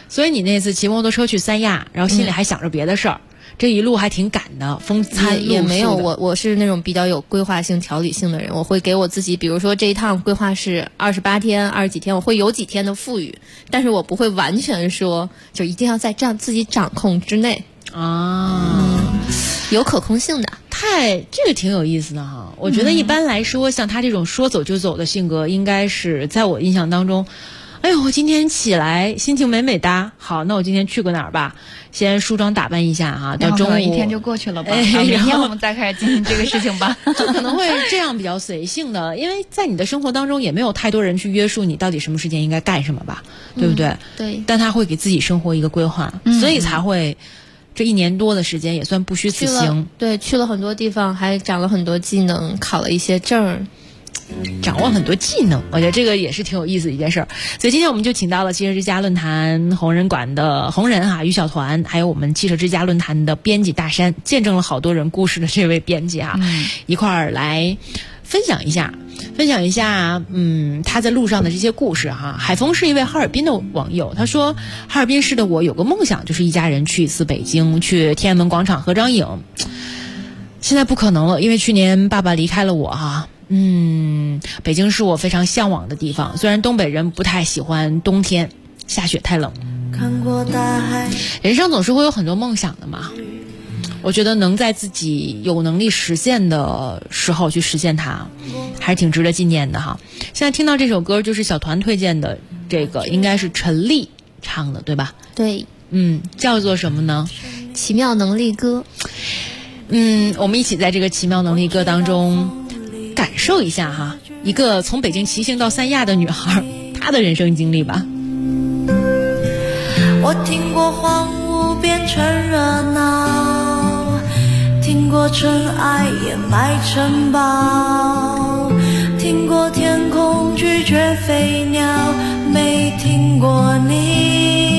所以你那次骑摩托车去三亚，然后心里还想着别的事儿。这一路还挺赶的，风餐也没有，我是那种比较有规划性、条理性的人。我会给我自己，比如说这一趟规划是28天、20几天，我会有几天的富裕，但是我不会完全说就一定要在这样自己掌控之内啊， 有可控性的。 这个挺有意思的哈。我觉得一般来说，像他这种说走就走的性格，应该是在我印象当中。哎呦，我今天起来心情美美哒，好，那我今天去个哪儿吧？先梳妆打扮一下哈，到中午一天就过去了吧？明天我们再开始进行这个事情吧。 就可能会这样比较随性的，因为在你的生活当中也没有太多人去约束你到底什么时间应该干什么吧，对不对？ 对。 但他会给自己生活一个规划，所以才会这1年多的时间也算不虚此行。 对，去了很多地方，还长了很多技能，考了一些证。 掌握很多技能，我觉得这个也是挺有意思的一件事儿。所以今天我们就请到了汽车之家论坛红人馆的红人于小团，还有我们汽车之家论坛的编辑大山，见证了好多人故事的这位编辑一块儿来分享一下他在路上的这些故事哈。海峰是一位哈尔滨的网友，他说哈尔滨市的我有个梦想，就是一家人去一次北京，去天安门广场合张影。现在不可能了，因为去年爸爸离开了我哈。北京是我非常向往的地方，虽然东北人不太喜欢冬天，下雪太冷。人生总是会有很多梦想的嘛，我觉得能在自己有能力实现的时候去实现它，还是挺值得纪念的哈。现在听到这首歌就是小团推荐的，这个应该是陈粒唱的对吧？ 对， 叫做什么呢？ 奇妙能力歌。 我们一起在这个奇妙能力歌当中感受一下哈，一个从北京骑行到三亚的女孩，她的人生经历吧。 我听过荒芜变成热闹，听过尘埃掩埋城堡，听过天空拒绝飞鸟，没听过你。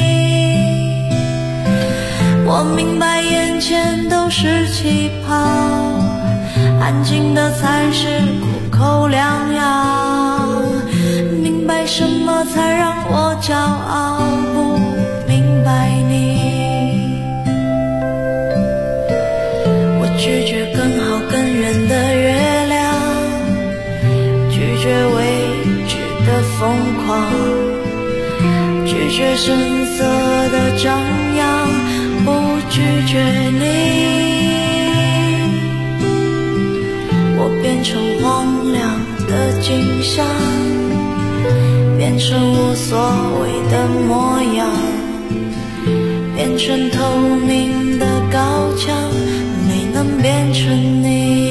我明白眼前都是气泡，安静的才是苦口良药，明白什么才让我骄傲，不明白你。我拒绝更好更远的月亮，拒绝未知的疯狂，拒绝声色的张扬，不拒绝你。我变成荒凉的景象，变成无所谓的模样，变成透明的高墙，没能变成你。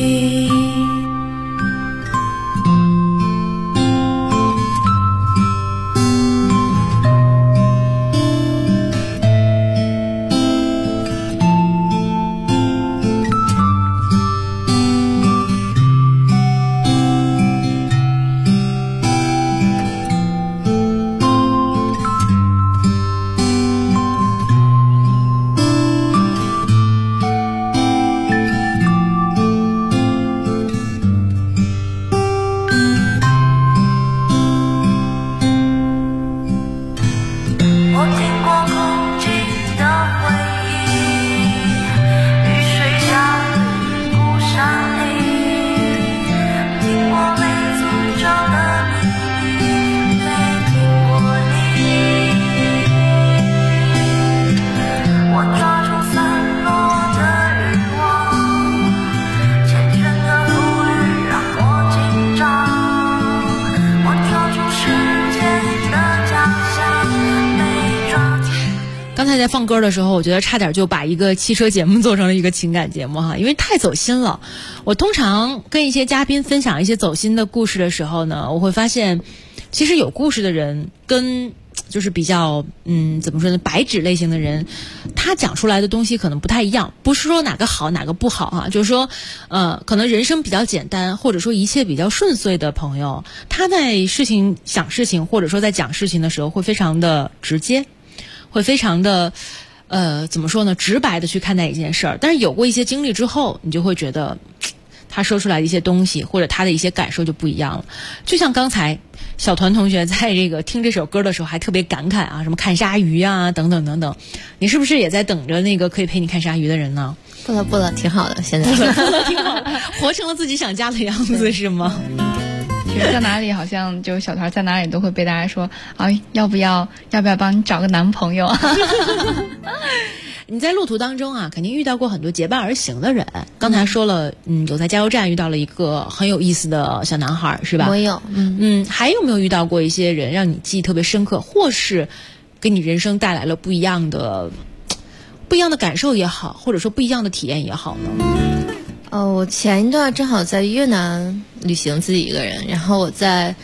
刚才在放歌的时候，我觉得差点就把一个汽车节目做成了一个情感节目哈，因为太走心了。我通常跟一些嘉宾分享一些走心的故事的时候呢，我会发现，其实有故事的人跟就是比较怎么说呢，白纸类型的人，他讲出来的东西可能不太一样。不是说哪个好哪个不好哈，就是说可能人生比较简单，或者说一切比较顺遂的朋友，他在想事情或者说在讲事情的时候会非常的直接，会非常的怎么说呢，直白的去看待一件事儿。但是有过一些经历之后，你就会觉得他说出来的一些东西或者他的一些感受就不一样了。就像刚才小团同学在这个听这首歌的时候还特别感慨啊，什么看鲨鱼啊等等等等，你是不是也在等着那个可以陪你看鲨鱼的人呢？ 不了，挺好的，现在挺好的，活成了自己想家的样子是吗？ 其实在哪里好像就是小团在哪里都会被大家说啊，要不要帮你找个男朋友？ 你在路途当中啊，肯定遇到过很多结伴而行的人。刚才说了，有在加油站遇到了一个很有意思的小男孩，是吧？ 我有， 还有没有遇到过一些人让你记忆特别深刻，或是给你人生带来了不一样的感受也好，或者说不一样的体验也好呢？ 我前一段正好在越南旅行，自己一个人，然后我在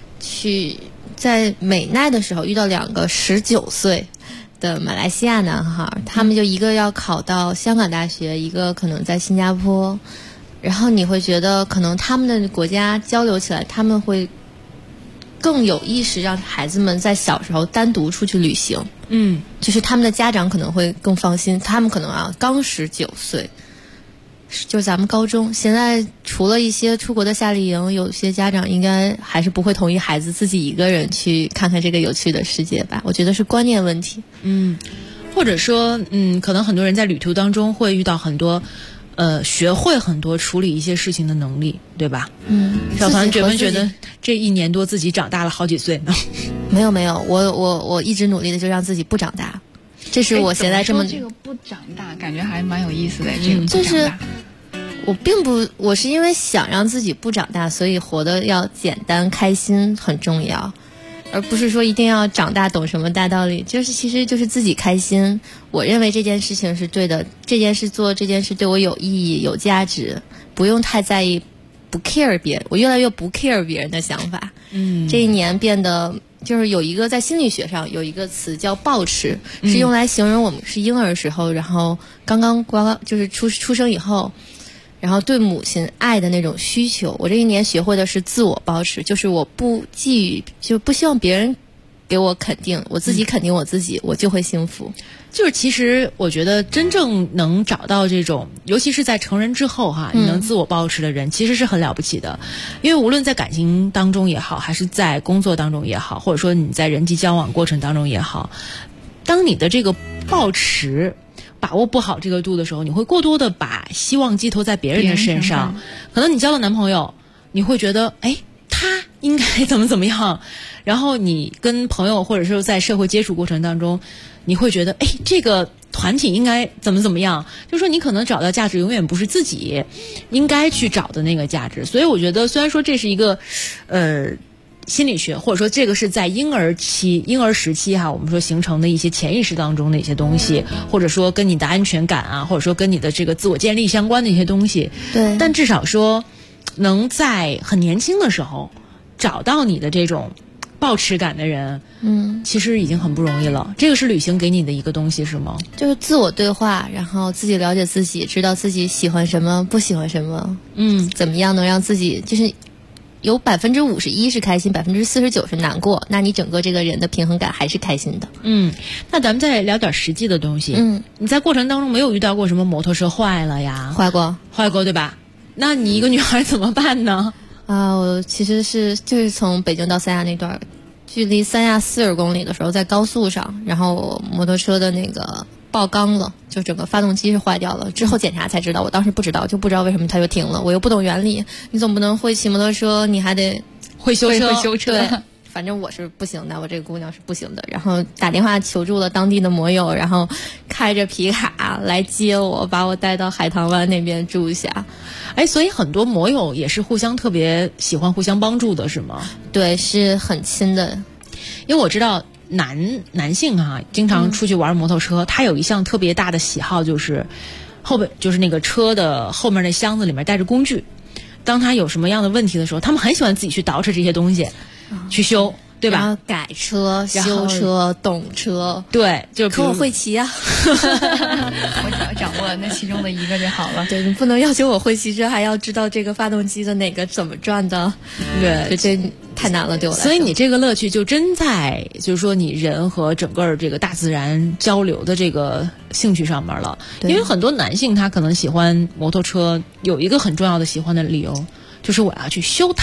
美奈的时候遇到2个19岁的马来西亚男孩，他们就一个要考到香港大学，一个可能在新加坡，然后你会觉得可能他们的国家交流起来，他们会更有意识让孩子们在小时候单独出去旅行，就是他们的家长可能会更放心，他们可能刚19岁。就是咱们高中，现在除了一些出国的夏令营，有些家长应该还是不会同意孩子自己一个人去看看这个有趣的世界吧。我觉得是观念问题。 或者说可能很多人在旅途当中会遇到很多学会很多处理一些事情的能力，对吧？小团觉得这1年多自己长大了好几岁呢？ 没有，我一直努力的就让自己不长大。这是我现在这么这个不长大，感觉还蛮有意思的。这个不长大就是我是因为想让自己不长大，所以活得要简单开心很重要，而不是说一定要长大懂什么大道理。就是其实就是自己开心，我认为这件事情是对的，这件事对我有意义有价值，不用太在意，不 care 别人，我越来越不 care 别人的想法。这一年变得就是有一个在心理学上有一个词叫抱持，是用来形容我们是婴儿时候，然后刚就是出生以后，然后对母亲爱的那种需求。我这一年学会的是自我抱持，就是我不寄予，就不希望别人给我肯定，我自己肯定我自己，我就会幸福。 就是其实我觉得真正能找到这种，尤其是在成人之后你能自我抱持的人，其实是很了不起的。因为无论在感情当中也好，还是在工作当中也好，或者说你在人际交往过程当中也好，当你的这个抱持把握不好这个度的时候，你会过多的把希望寄托在别人的身上。可能你交了男朋友，你会觉得他应该怎么样，然后你跟朋友或者说在社会接触过程当中，你会觉得这个团体应该怎么样，就是说你可能找到价值永远不是自己应该去找的那个价值。所以我觉得虽然说这是一个心理学，或者说这个是在婴儿时期我们说形成的一些潜意识当中的一些东西，或者说跟你的安全感或者说跟你的这个自我建立相关的一些东西。 对， 但至少说能在很年轻的时候找到你的这种抱持感的人，其实已经很不容易了。这个是旅行给你的一个东西是吗？ 就是自我对话，然后自己了解自己，知道自己喜欢什么不喜欢什么，怎么样能让自己就是有51%是开心，49%是难过，那你整个这个人的平衡感还是开心的。 那咱们再聊点实际的东西。你在过程当中没有遇到过什么摩托车坏了呀？ 坏过对吧？那你一个女孩怎么办呢？ 我其实就是从北京到三亚那段，距离三亚40公里的时候，在高速上，然后我摩托车的那个爆缸了，就整个发动机是坏掉了。之后检查才知道，我当时不知道为什么它就停了，我又不懂原理。你总不能会骑摩托车，你还得会修车。 对，反正我是不行的，我这个姑娘是不行的。然后打电话求助了当地的摩友，然后开着皮卡来接我，把我带到海棠湾那边住下。 所以很多摩友也是特别喜欢互相帮助的是吗？ 对，是很亲的。 因为我知道男性经常出去玩摩托车，他有一项特别大的喜好，就是后边就是那个车的后面那箱子里面带着工具，当他有什么样的问题的时候，他们很喜欢自己去捯饬这些东西，去修，对吧？ 然后改车、修车、懂车， 对，就是可我会骑啊， 我只要掌握那其中的一个就好了。 对，你不能要求我会骑车，还要知道这个发动机的哪个怎么转的， 对， 这太难了对我来说。 所以你这个乐趣就真在就是说你人和整个这个大自然交流的这个兴趣上面了。因为很多男性他可能喜欢摩托车，有一个很重要的喜欢的理由，就是我要去修它。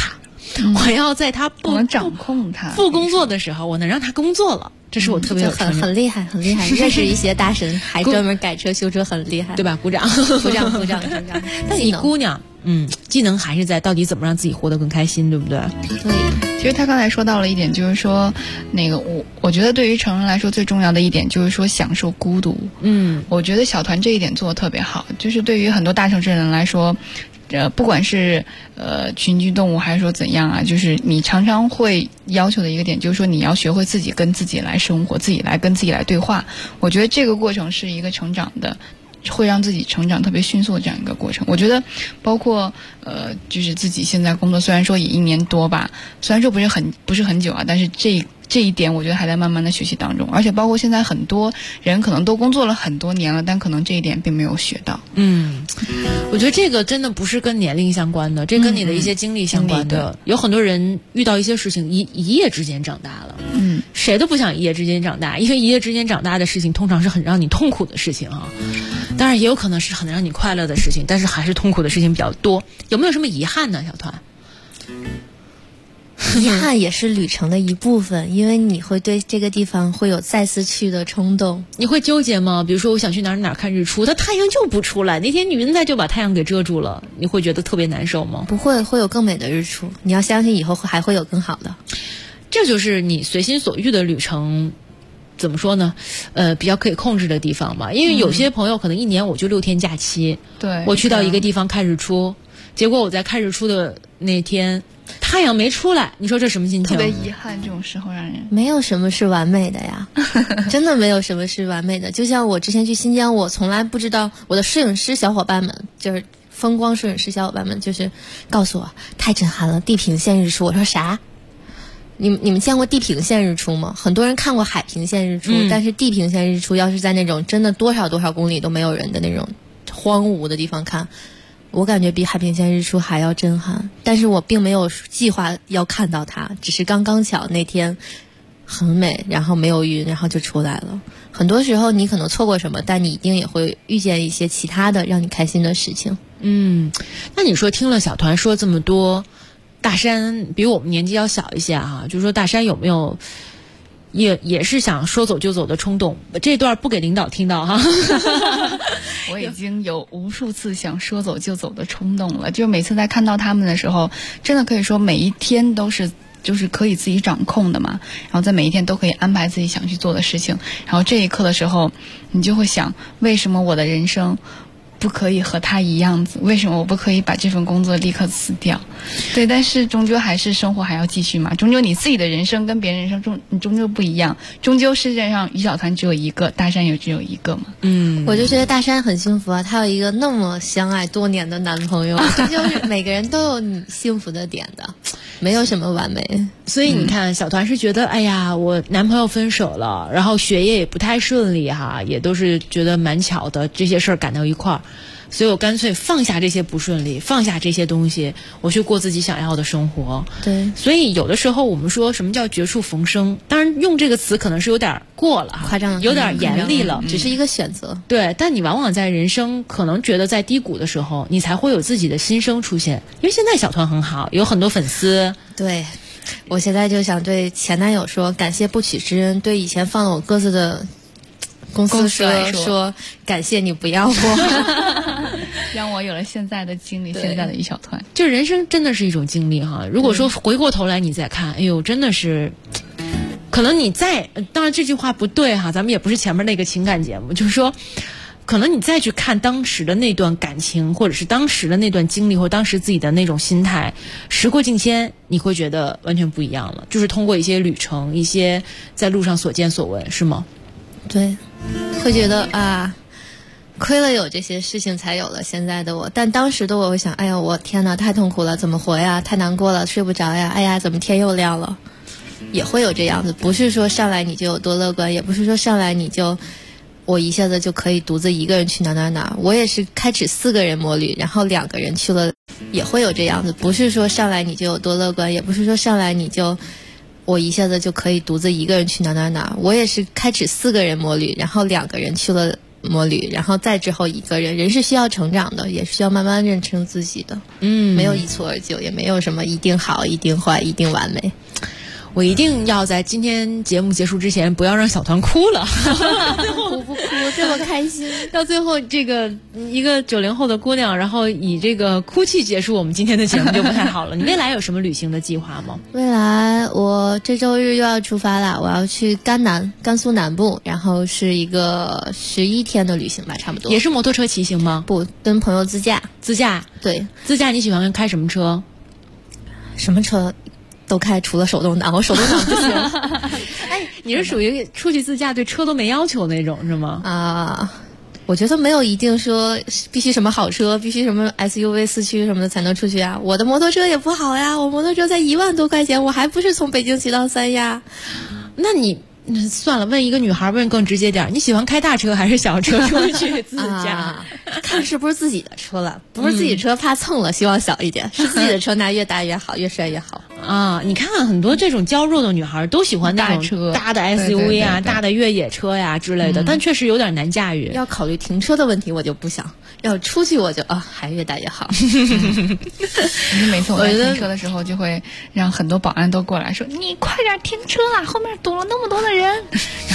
我要在他我能掌控他不工作的时候，我能让他工作了。这是我特别有成就很厉害，很厉害。认识一些大神，还专门改车修车，很厉害， 对吧？鼓掌， 鼓掌，鼓掌，鼓掌。 但你姑娘，技能还是在到底怎么让自己活得更开心，对不对？ 对。其实他刚才说到了一点，就是说，我觉得对于成人来说最重要的一点就是说享受孤独。我觉得小团这一点做得特别好，就是对于很多大城市人来说。不管是群居动物还是说怎样啊，就是你常常会要求的一个点，就是说你要学会自己跟自己来生活，自己来跟自己来对话。我觉得这个过程是一个成长的，会让自己成长特别迅速的这样一个过程。我觉得包括就是自己现在工作，虽然说也1年多吧，虽然说不是很久啊，但是这一点我觉得还在慢慢的学习当中，而且包括现在很多人可能都工作了很多年了，但可能这一点并没有学到。 我觉得这个真的不是跟年龄相关的，这跟你的一些经历相关的。有很多人遇到一些事情一夜之间长大了，谁都不想一夜之间长大，因为一夜之间长大的事情通常是很让你痛苦的事情啊。当然也有可能是很让你快乐的事情，但是还是痛苦的事情比较多。有没有什么遗憾呢，小团？ 遗憾也是旅程的一部分，因为你会对这个地方会有再次去的冲动。 你会纠结吗？比如说我想去哪儿看日出，它太阳就不出来，那天云彩就把太阳给遮住了，你会觉得特别难受吗？ 不会，会有更美的日出，你要相信以后还会有更好的。 这就是你随心所欲的旅程，怎么说呢？比较可以控制的地方吧。因为有些朋友可能1年我就6天假期， 对， 我去到一个地方看日出，结果我在看日出的那天太阳没出来，你说这什么心情？ 特别遗憾，这种时候让人没有什么是完美的呀，真的没有什么是完美的。就像我之前去新疆，我从来不知道，我的摄影师小伙伴们，就是风光摄影师小伙伴们，就是告诉我太震撼了，地平线日出。我说啥？你们见过地平线日出吗？很多人看过海平线日出，但是地平线日出要是在那种真的多少公里都没有人的那种荒芜的地方看，我感觉比海平线日出还要震撼。但是我并没有计划要看到它，只是刚刚巧那天很美，然后没有云，然后就出来了。很多时候你可能错过什么，但你一定也会遇见一些其他的让你开心的事情。 那你说听了小团说这么多，大山比我们年纪要小一些啊，就是说大山有没有也是想说走就走的冲动？这段不给领导听到哈。 我已经有无数次想说走就走的冲动了，就每次在看到他们的时候，真的可以说每一天都是就是可以自己掌控的嘛，然后在每一天都可以安排自己想去做的事情，然后这一刻的时候你就会想，为什么我的人生不可以和他一样子？为什么我不可以把这份工作立刻辞掉？对，但是终究还是生活还要继续嘛。终究你自己的人生跟别人人生你终究不一样。终究世界上于小团只有一个，大山也只有一个嘛。 我就觉得大山很幸福啊，他有一个那么相爱多年的男朋友，这就是每个人都有你幸福的点的，没有什么完美。 所以你看，小团是觉得，哎呀，我男朋友分手了，然后学业也不太顺利哈，也都是觉得蛮巧的，这些事儿赶到一块儿。所以我干脆放下这些不顺利，放下这些东西，我去过自己想要的生活。 对， 所以有的时候我们说什么叫绝处逢生，当然用这个词可能是有点过了， 夸张了， 有点严厉了， 只是一个选择。 对，但你往往在人生可能觉得在低谷的时候，你才会有自己的心声出现。因为现在小团很好，有很多粉丝。 对，我现在就想对前男友说，感谢不娶之恩，对以前放了我鸽子的公司说感谢你不要我， 让我有了现在的经历，现在的一小团。 就人生真的是一种经历哈。如果说回过头来你再看，哎呦，真的是，可能你当然这句话不对哈，咱们也不是前面那个情感节目，就是说，可能你再去看当时的那段感情，或者是当时的那段经历，或当时自己的那种心态，时过境迁，你会觉得完全不一样了。就是通过一些旅程，一些在路上所见所闻，是吗？ 对，会觉得啊，亏了有这些事情才有了现在的我。但当时的我会想，哎呀，我天哪，太痛苦了，怎么活呀？太难过了，睡不着呀！哎呀，怎么天又亮了？也会有这样子，不是说上来你就有多乐观，也不是说上来你就我一下子就可以独自一个人去哪。我也是开始4个人摩旅，然后2个人去了，也会有这样子，不是说上来你就有多乐观，也不是说上来你就我一下子就可以独自一个人去哪。我也是开始4个人摩旅，然后2个人去了， 摩旅，然后再之后一个人是需要成长的，也是需要慢慢认清自己的。没有一蹴而就，也没有什么一定好、一定坏、一定完美。 我一定要在今天节目结束之前不要让小团哭了。 不哭，这么开心。 到最后这个一个90后的姑娘，然后以这个哭泣结束我们今天的节目就不太好了。你未来有什么旅行的计划吗？ 未来我这周日又要出发了，我要去甘肃南部，然后是一个11天的旅行吧，差不多。 也是摩托车骑行吗？ 不，跟朋友自驾。对， 自驾你喜欢开什么车？ 什么车都开，除了手动挡，我手动挡不行。 哎，你是属于出去自驾对车都没要求那种是吗？ 我觉得没有一定说必须什么好车，必须什么 SUV 4驱什么的才能出去啊。我的摩托车也不好呀，我摩托车才1万多块钱，我还不是从北京骑到三亚。 那你算了，问一个女孩问更直接点，你喜欢开大车还是小车出去自驾？ 看是不是自己的车了，不是自己车怕蹭了，希望小一点；是自己的车，那越大越好，越帅越好。 你看很多这种娇弱的女孩都喜欢那种大的 SUV 啊，大的越野车呀之类的，但确实有点难驾驭。 要考虑停车的问题，我就不想；要出去我就还越大越好。 每次我在停车的时候，就会让很多保安都过来说：“你快点停车啊，后面堵了那么多的人。”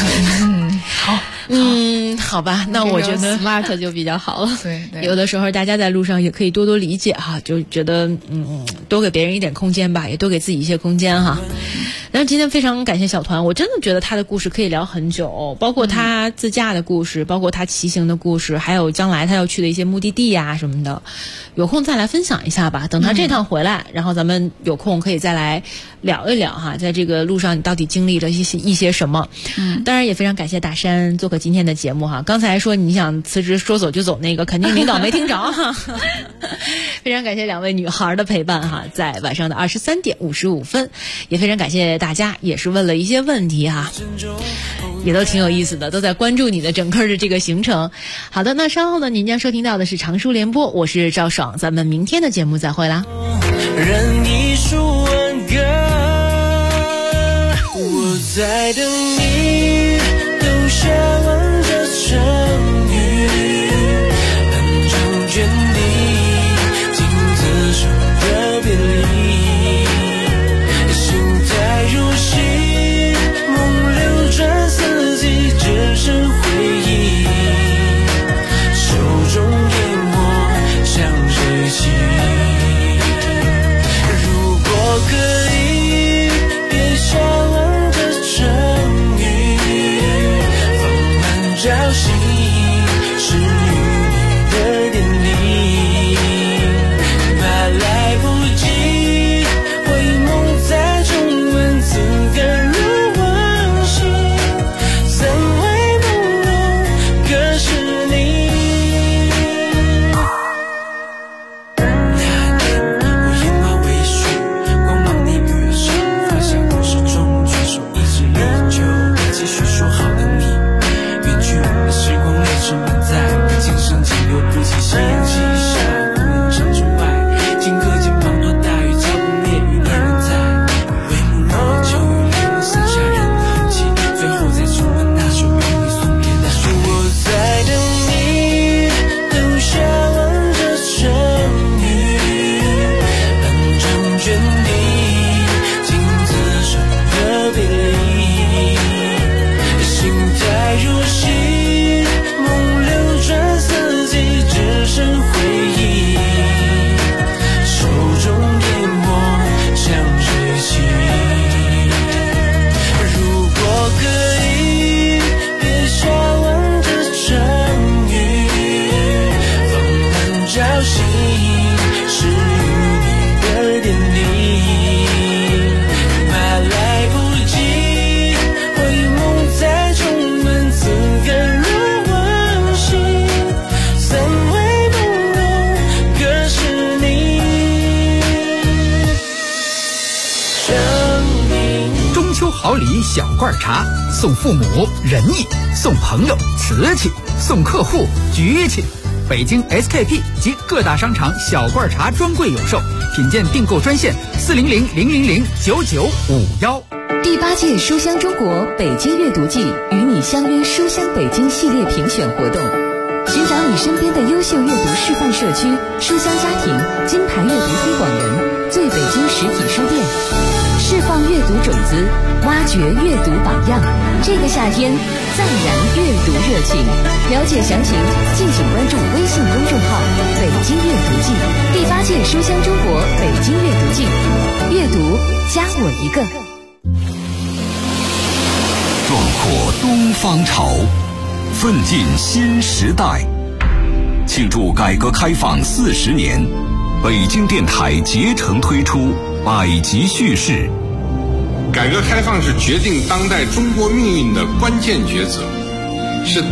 好吧，那我觉得 smart 就比较好了。 对， 有的时候大家在路上也可以多多理解哈，就觉得多给别人一点空间吧，也多给自己一些空间哈。然后今天非常感谢小团，我真的觉得他的故事可以聊很久，包括他自驾的故事，包括他骑行的故事，还有将来他要去的一些目的地呀什么的，有空再来分享一下吧。等他这趟回来，然后咱们有空可以再来聊一聊哈，在这个路上你到底经历了一些什么。当然也非常感谢大山做客今天的节目哈。刚才说你想辞职说走就走那个，肯定领导没听着哈。非常感谢2位女孩的陪伴哈，在晚上的23点55分，也非常感谢大家，也是问了一些问题哈，也都挺有意思的，都在关注你的整个的这个行程。好的，那稍后呢，您将收听到的是常书联播，我是赵爽，咱们明天的节目再会啦。 任你数万个我在等你，留下完这成语，很成全你，经此生的别离，心太如洗，梦流转四季，只剩回忆，手中烟火向谁骑？如果可以，别笑忘这成语，放慢朝夕，是与你的典礼，怕来不及，回眸再重温，此感如往昔，怎会不容可是你？那年我眼花微醺，光芒你不远上，发现我手中却手一直依旧，继续说好的你，远去的时光历史满载，今生仅留不起夕阳西下，无人唱出爱，顷刻间滂沱大雨浇不灭余念仍在，帷幕落就雨淋，剩下人的痕迹，最后再重温那首与你送别的旋律。我在等你，留下完这成语，很成全你，经此生的别离，心太如洗，梦流转四季，只剩回忆，手中烟火向谁骑？如果可以，别笑忘这成语，放慢朝夕，是与你的典礼，怕来不及，回眸再重温，此感如往昔，怎会不容可是你？ 中秋好礼小罐茶，送父母仁义，送朋友瓷器，送客户局气。北京 SKP 及各大商场小罐茶专柜有售，品鉴订购专线400-000-9951。 第8届书香中国北京阅读季与你相约书香北京系列评选活动，寻找你身边的优秀阅读示范社区、书香家庭、金牌阅读推广人、最北京实体书店，释放阅读种子，挖掘阅读榜样。这个夏天，再燃阅读热情。了解详情，敬请关注微信公众号“北京阅读季”。第8届书香中国北京阅读季，阅读加我一个。 壮阔东方潮，奋进新时代。庆祝改革开放40年，北京电台竭诚推出百集叙事。 改革开放是决定当代中国命运的关键抉择，是